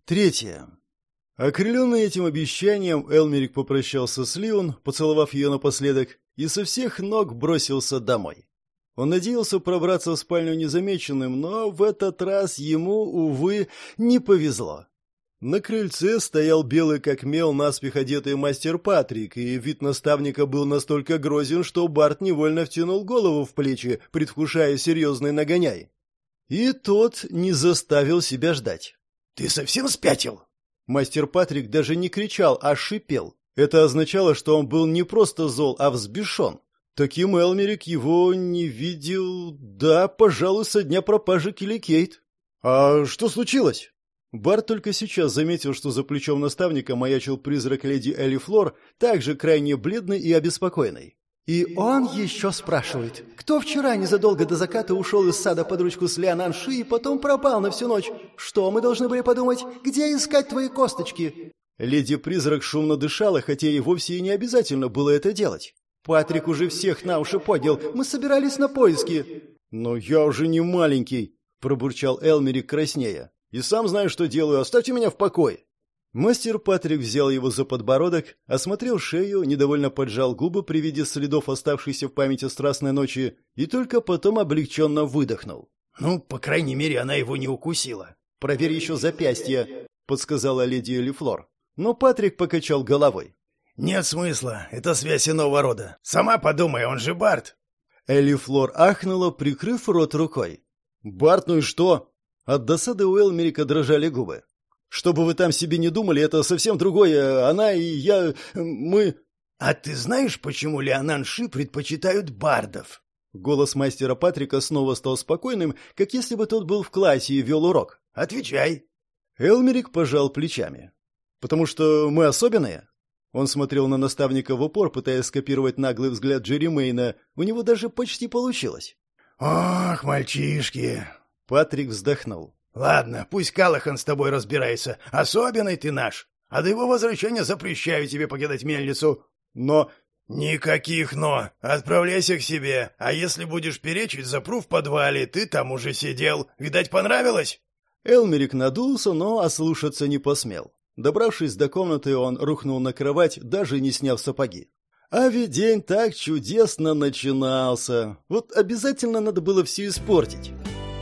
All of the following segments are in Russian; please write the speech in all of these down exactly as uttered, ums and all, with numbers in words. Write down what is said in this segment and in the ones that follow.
Третье. Окрыленный этим обещанием, Элмерик попрощался с Лион, поцеловав ее напоследок, и со всех ног бросился домой. Он надеялся пробраться в спальню незамеченным, но в этот раз ему, увы, не повезло. На крыльце стоял белый как мел наспех одетый мастер Патрик, и вид наставника был настолько грозен, что Барт невольно втянул голову в плечи, предвкушая серьезный нагоняй. И тот не заставил себя ждать. «Ты совсем спятил?» Мастер Патрик даже не кричал, а шипел. Это означало, что он был не просто зол, а взбешен. Таким Элмерик его не видел, да, пожалуй, со дня пропажи Килли Кейт. «А что случилось?» Барт только сейчас заметил, что за плечом наставника маячил призрак леди Элифлор, также крайне бледный и обеспокоенный. И он еще спрашивает, кто вчера незадолго до заката ушел из сада под ручку с Леонанши и потом пропал на всю ночь? Что мы должны были подумать? Где искать твои косточки? Леди-призрак шумно дышала, хотя и вовсе и не обязательно было это делать. Патрик уже всех на уши поднял, мы собирались на поиски. «Но я уже не маленький», — пробурчал Элмерик краснея. «И сам знаю, что делаю, оставьте меня в покое». Мастер Патрик взял его за подбородок, осмотрел шею, недовольно поджал губы при виде следов оставшейся в памяти страстной ночи и только потом облегченно выдохнул. «Ну, по крайней мере, она его не укусила». «Проверь еще запястье», — подсказала леди Элифлор. Но Патрик покачал головой. «Нет смысла, это связь иного рода. Сама подумай, он же Барт». Элифлор ахнула, прикрыв рот рукой. «Барт, ну и что?» От досады у Элмерика дрожали губы. «Что бы вы там себе не думали, это совсем другое. Она и я... мы...» «А ты знаешь, почему Леонанши предпочитают бардов?» Голос мастера Патрика снова стал спокойным, как если бы тот был в классе и вел урок. «Отвечай». Элмерик пожал плечами. «Потому что мы особенные?» Он смотрел на наставника в упор, пытаясь скопировать наглый взгляд Джерри Мэйна. У него даже почти получилось. «Ох, мальчишки!» Патрик вздохнул. «Ладно, пусть Калахан с тобой разбирается. Особенный ты наш. А до его возвращения запрещаю тебе покидать мельницу. Но...» «Никаких «но». Отправляйся к себе. А если будешь перечить, запру в подвале. Ты там уже сидел. Видать, понравилось?» Элмерик надулся, но ослушаться не посмел. Добравшись до комнаты, он рухнул на кровать, даже не сняв сапоги. А ведь день так чудесно начинался. Вот обязательно надо было все испортить.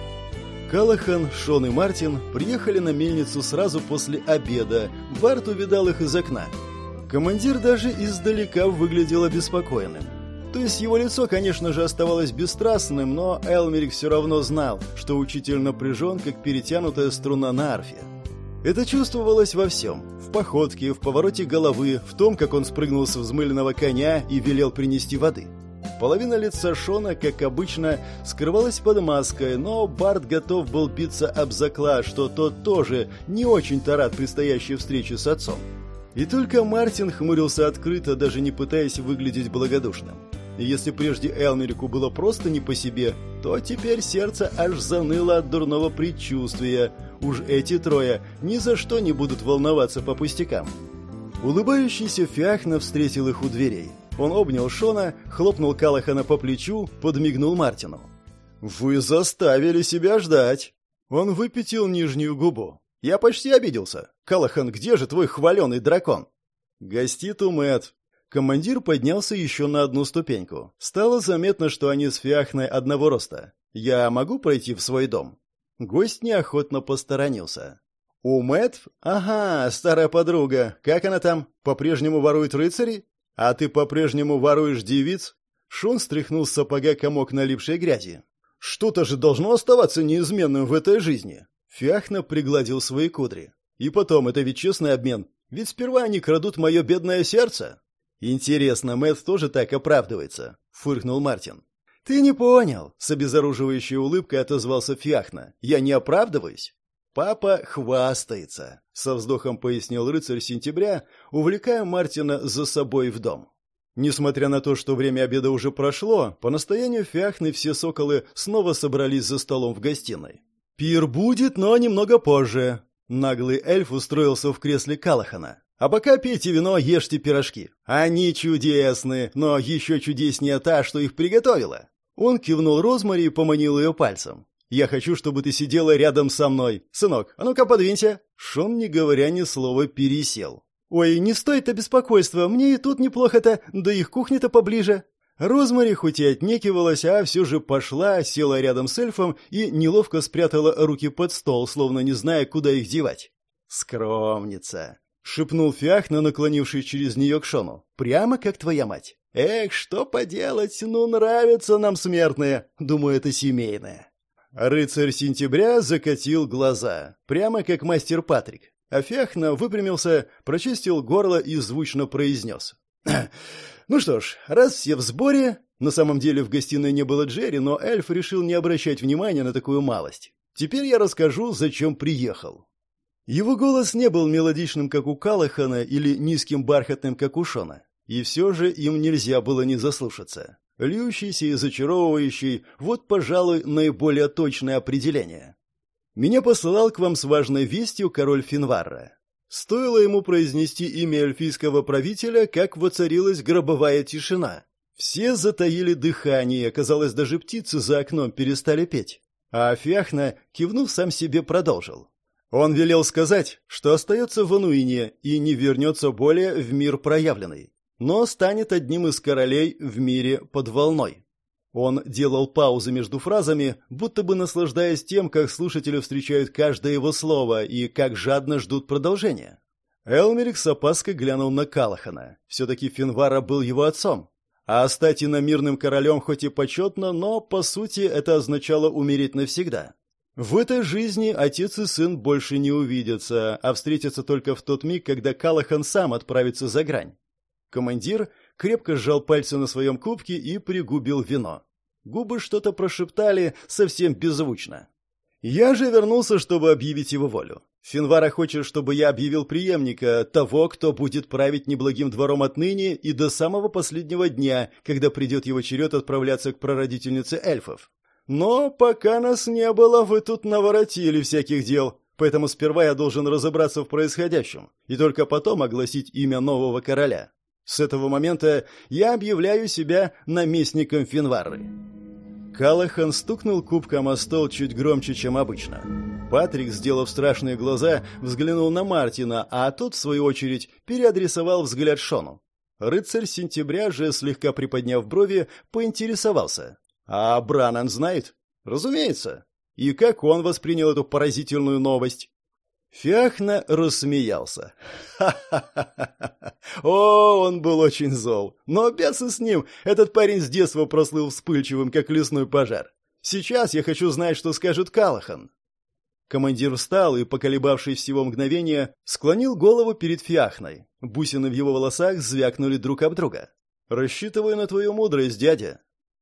Калахан, Шон и Мартин приехали на мельницу сразу после обеда. Барт увидал их из окна. Командир даже издалека выглядел обеспокоенным. То есть его лицо, конечно же, оставалось бесстрастным, но Элмерик все равно знал, что учитель напряжен, как перетянутая струна на арфе. Это чувствовалось во всем. В походке, в повороте головы, в том, как он спрыгнул с взмыленного коня и велел принести воды. Половина лица Шона, как обычно, скрывалась под маской, но Барт готов был биться об заклад, что тот тоже не очень-то рад предстоящей встрече с отцом. И только Мартин хмурился открыто, даже не пытаясь выглядеть благодушным. И если прежде Элмерику было просто не по себе, то теперь сердце аж заныло от дурного предчувствия. Уж эти трое ни за что не будут волноваться по пустякам. Улыбающийся Фиахна встретил их у дверей. Он обнял Шона, хлопнул Калахана по плечу, подмигнул Мартину. «Вы заставили себя ждать!» Он выпятил нижнюю губу. «Я почти обиделся. Калахан, где же твой хваленый дракон?» «Гостит у Мэтт». Командир поднялся еще на одну ступеньку. Стало заметно, что они с Фиахной одного роста. «Я могу пройти в свой дом?» Гость неохотно посторонился. «У Мэтт? Ага, старая подруга. Как она там? По-прежнему ворует рыцарей? А ты по-прежнему воруешь девиц?» Шон стряхнул с сапога комок налипшей грязи. «Что-то же должно оставаться неизменным в этой жизни!» Фиахна пригладил свои кудри. «И потом, это ведь честный обмен. Ведь сперва они крадут мое бедное сердце». «Интересно, Мэтт тоже так оправдывается?» — фыркнул Мартин. «Ты не понял», — с обезоруживающей улыбкой отозвался Фиахна. «Я не оправдываюсь». «Папа хвастается», — со вздохом пояснил рыцарь сентября, увлекая Мартина за собой в дом. Несмотря на то, что время обеда уже прошло, по настоянию Фиахны все соколы снова собрались за столом в гостиной. «Пир будет, но немного позже». Наглый эльф устроился в кресле Калахана. «А пока пейте вино, ешьте пирожки. Они чудесны, но еще чудеснее та, что их приготовила». Он кивнул Розмари и поманил ее пальцем. Я хочу, чтобы ты сидела рядом со мной. Сынок, а ну-ка подвинься». Шон, не говоря ни слова, пересел. «Ой, не стоит-то беспокойства, мне и тут неплохо-то, да их кухня-то поближе». Розмари хоть и отнекивалась, а все же пошла, села рядом с эльфом и неловко спрятала руки под стол, словно не зная, куда их девать. «Скромница», — шепнул Фиахна, наклонившись через нее к Шону. «Прямо как твоя мать». «Эх, что поделать, ну нравятся нам смертные. Думаю, это семейное». Рыцарь Сентября закатил глаза, прямо как мастер Патрик. А Фиахна выпрямился, прочистил горло и звучно произнес. «Ну что ж, раз все в сборе...» На самом деле в гостиной не было Джерри, но эльф решил не обращать внимания на такую малость. «Теперь я расскажу, зачем приехал». Его голос не был мелодичным, как у Калахана, или низким бархатным, как у Шона. И все же им нельзя было не заслушаться. Льющийся и зачаровывающий – вот, пожалуй, наиболее точное определение. Меня посылал к вам с важной вестью король Финварра. Стоило ему произнести имя эльфийского правителя, как воцарилась гробовая тишина. Все затаили дыхание, казалось, даже птицы за окном перестали петь. А Фиахна, кивнув, сам себе продолжил. Он велел сказать, что остается в Ануине и не вернется более в мир проявленный, но станет одним из королей в мире под волной. Он делал паузы между фразами, будто бы наслаждаясь тем, как слушатели встречают каждое его слово и как жадно ждут продолжения. Элмерик с опаской глянул на Калахана. Все-таки Финвара был его отцом. А стать иномирным королем хоть и почетно, но, по сути, это означало умереть навсегда. В этой жизни отец и сын больше не увидятся, а встретятся только в тот миг, когда Калахан сам отправится за грань. Командир крепко сжал пальцы на своем кубке и пригубил вино. Губы что-то прошептали совсем беззвучно. Я же вернулся, чтобы объявить его волю. Финвара хочет, чтобы я объявил преемника, того, кто будет править неблагим двором отныне и до самого последнего дня, когда придет его черед отправляться к прародительнице эльфов. Но пока нас не было, вы тут наворотили всяких дел, поэтому сперва я должен разобраться в происходящем и только потом огласить имя нового короля. С этого момента я объявляю себя наместником Финварры». Калахан стукнул кубком о стол чуть громче, чем обычно. Патрик, сделав страшные глаза, взглянул на Мартина, а тот, в свою очередь, переадресовал взгляд Шону. Рыцарь Сентября же, слегка приподняв брови, поинтересовался. «А Бранан знает?» «Разумеется». «И как он воспринял эту поразительную новость?» Фиахна рассмеялся. «Ха-ха-ха! О, он был очень зол. Но бесы с ним, этот парень с детства прослыл вспыльчивым, как лесной пожар. Сейчас я хочу знать, что скажет Калахан». Командир встал и, поколебавшись всего мгновения, склонил голову перед Фиахной. Бусины в его волосах звякнули друг об друга. «Рассчитываю на твою мудрость, дядя».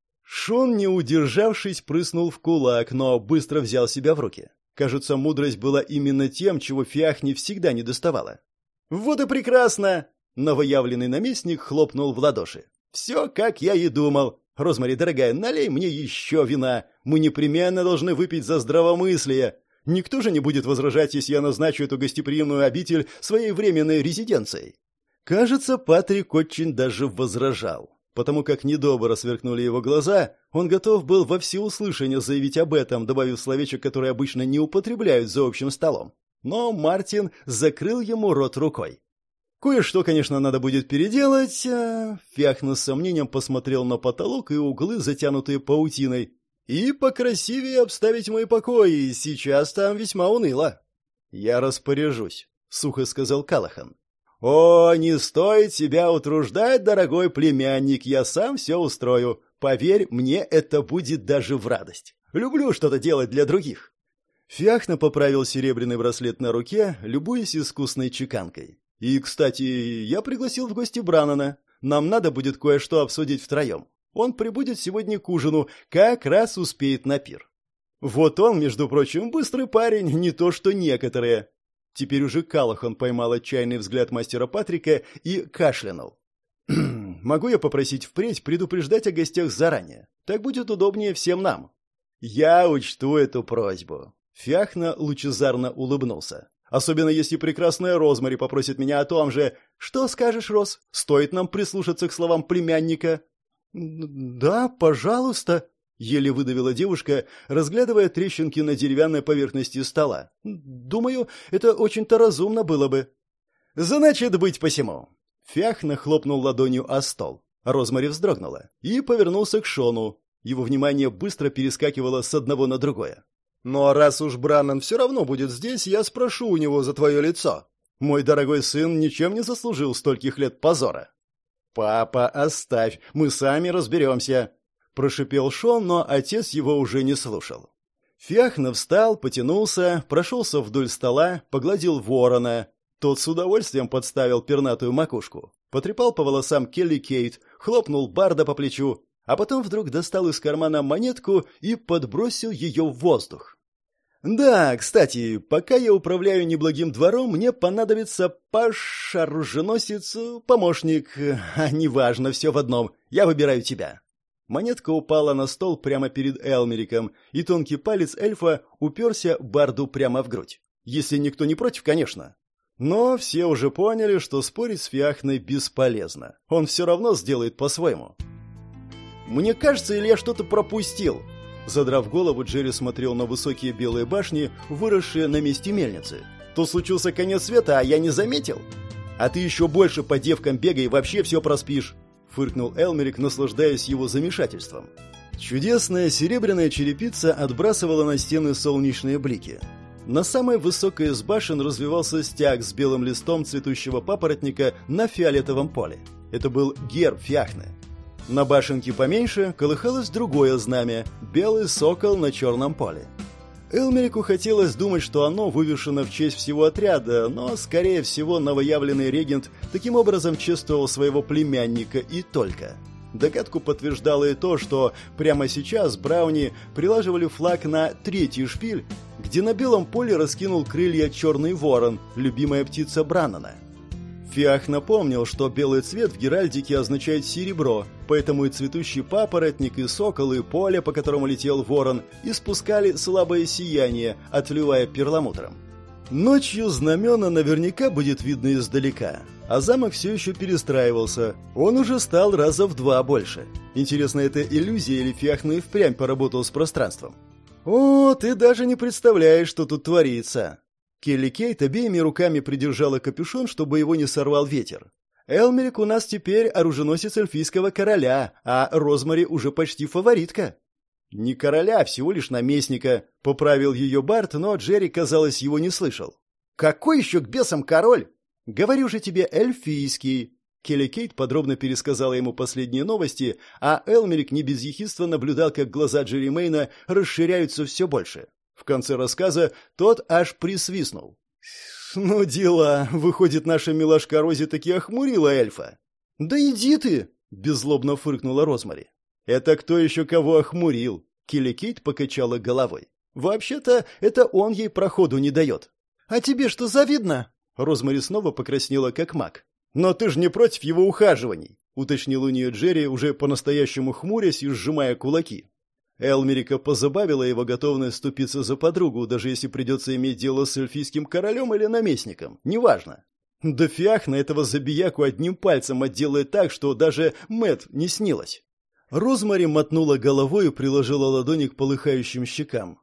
Шон, не удержавшись, прыснул в кулак, но быстро взял себя в руки. Кажется, мудрость была именно тем, чего Фиахне всегда не доставало. «Вот и прекрасно!» Новоявленный наместник хлопнул в ладоши. «Все, как я и думал. Розмари, дорогая, налей мне еще вина. Мы непременно должны выпить за здравомыслие. Никто же не будет возражать, если я назначу эту гостеприимную обитель своей временной резиденцией». Кажется, Патрик очень даже возражал. Потому как недобро сверкнули его глаза, он готов был во всеуслышание заявить об этом, добавив словечек, которое обычно не употребляют за общим столом. Но Мартин закрыл ему рот рукой. «Кое-что, конечно, надо будет переделать...» Фиахна с сомнением посмотрел на потолок и углы, затянутые паутиной. «И покрасивее обставить мои покои, сейчас там весьма уныло». «Я распоряжусь», — сухо сказал Калахан. «О, не стоит себя утруждать, дорогой племянник, я сам все устрою. Поверь, мне это будет даже в радость. Люблю что-то делать для других». Фиахна поправил серебряный браслет на руке, любуясь искусной чеканкой. «И, кстати, я пригласил в гости Бранана. Нам надо будет кое-что обсудить втроем. Он прибудет сегодня к ужину, как раз успеет на пир. Вот он, между прочим, быстрый парень, не то что некоторые». Теперь уже Калахан поймал отчаянный взгляд мастера Патрика и кашлянул. «Могу я попросить впредь предупреждать о гостях заранее? Так будет удобнее всем нам». «Я учту эту просьбу». Фиахна лучезарно улыбнулся. «Особенно если прекрасная Розмари попросит меня о том же. Что скажешь, Роз? Стоит нам прислушаться к словам племянника?» «Да, пожалуйста». Еле выдавила девушка, разглядывая трещинки на деревянной поверхности стола. «Думаю, это очень-то разумно было бы». «Значит, быть посему». Фиахна хлопнул ладонью о стол. Розмари вздрогнула и повернулся к Шону. Его внимание быстро перескакивало с одного на другое. «Ну а раз уж Браннан все равно будет здесь, я спрошу у него за твое лицо. Мой дорогой сын ничем не заслужил стольких лет позора». «Папа, оставь, мы сами разберемся», — прошипел Шон, но отец его уже не слушал. Фиахна встал, потянулся, прошелся вдоль стола, погладил ворона. Тот с удовольствием подставил пернатую макушку, потрепал по волосам Келли Кейт, хлопнул Барда по плечу, а потом вдруг достал из кармана монетку и подбросил ее в воздух. «Да, кстати, пока я управляю неблагим двором, мне понадобится паш, оруженосец, помощник, а неважно, все в одном, я выбираю тебя». Монетка упала на стол прямо перед Элмериком, и тонкий палец эльфа уперся Барду прямо в грудь. Если никто не против, конечно. Но все уже поняли, что спорить с Фиахной бесполезно. Он все равно сделает по-своему. «Мне кажется, или я что-то пропустил?» Задрав голову, Джерри смотрел на высокие белые башни, выросшие на месте мельницы. «То случился конец света, а я не заметил?» «А ты еще больше по девкам бегай и вообще все проспишь!» Фыркнул Элмерик, наслаждаясь его замешательством. Чудесная серебряная черепица отбрасывала на стены солнечные блики. На самой высокой из башен развивался стяг с белым листом цветущего папоротника на фиолетовом поле. Это был герб Фиахны. На башенке поменьше колыхалось другое знамя – белый сокол на черном поле. Элмерику хотелось думать, что оно вывешено в честь всего отряда, но, скорее всего, новоявленный регент таким образом чествовал своего племянника и только. Догадку подтверждало и то, что прямо сейчас Брауни прилаживали флаг на третий шпиль, где на белом поле раскинул крылья черный ворон, любимая птица Браннана. Фиах напомнил, что белый цвет в геральдике означает серебро, поэтому и цветущий папоротник, и сокол, и поле, по которому летел ворон, испускали слабое сияние, отливая перламутром. Ночью знамена наверняка будет видно издалека, а замок все еще перестраивался. Он уже стал раза в два больше. Интересно, это иллюзия или Фиахна и впрямь поработал с пространством? О, ты даже не представляешь, что тут творится. Келли Кейт обеими руками придержала капюшон, чтобы его не сорвал ветер. Элмерик у нас теперь оруженосец эльфийского короля, а Розмари уже почти фаворитка. Не короля, а всего лишь наместника, поправил ее Барт, но Джерри, казалось, его не слышал. Какой еще к бесам король? Говорю же тебе, эльфийский. Келли Кейт подробно пересказала ему последние новости, а Элмерик не без ехидства наблюдал, как глаза Джерри Мэйна расширяются все больше. В конце рассказа тот аж присвистнул. «Ну дела, выходит, наша милашка Рози таки охмурила эльфа». «Да иди ты!» — беззлобно фыркнула Розмари. «Это кто еще кого охмурил?» Келли Кейт покачала головой. «Вообще-то это он ей проходу не дает». «А тебе что, завидно?» Розмари снова покраснела, как маг. «Но ты же не против его ухаживаний?» — уточнил у нее Джерри, уже по-настоящему хмурясь и сжимая кулаки. Элмерика позабавила его готовность ступиться за подругу, даже если придется иметь дело с эльфийским королем или наместником. Неважно. Да Фиахна этого забияку одним пальцем отделает так, что даже Мэтт не снилось. Розмари мотнула головой и приложила ладони к полыхающим щекам.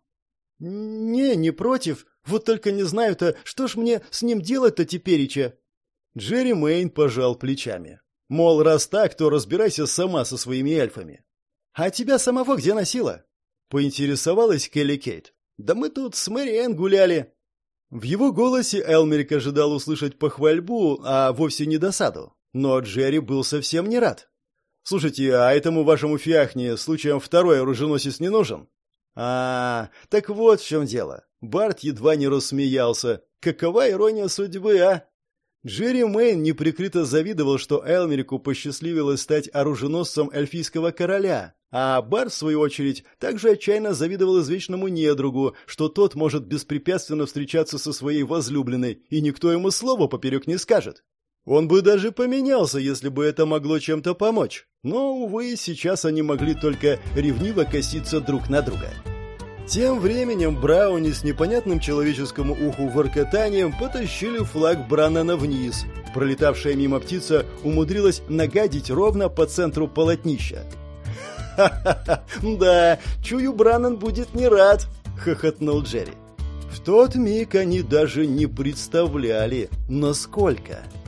«Не, не против. Вот только не знаю-то, что ж мне с ним делать-то теперича?» Джерри Мэйн пожал плечами. Мол, раз так, то разбирайся сама со своими эльфами. «А тебя самого где носила?» — поинтересовалась Келли Кейт. «Да мы тут с Мэри Энн гуляли». В его голосе Элмерик ожидал услышать похвальбу, а вовсе не досаду. Но Джерри был совсем не рад. «Слушайте, а этому вашему Фиахне случаем второй оруженосец не нужен?» «А, так вот в чем дело». Барт едва не рассмеялся. «Какова ирония судьбы, а?» Джерри Мэйн неприкрыто завидовал, что Элмерику посчастливилось стать оруженосцем эльфийского короля, а Барт, в свою очередь, также отчаянно завидовал извечному недругу, что тот может беспрепятственно встречаться со своей возлюбленной, и никто ему слова поперек не скажет. Он бы даже поменялся, если бы это могло чем-то помочь. Но, увы, сейчас они могли только ревниво коситься друг на друга. Тем временем Брауни с непонятным человеческому уху воркотанием потащили флаг Браннана вниз. Пролетавшая мимо птица умудрилась нагадить ровно по центру полотнища. «Ха-ха-ха! Да, чую, Браннан будет не рад!» — хохотнул Джерри. В тот миг они даже не представляли, насколько.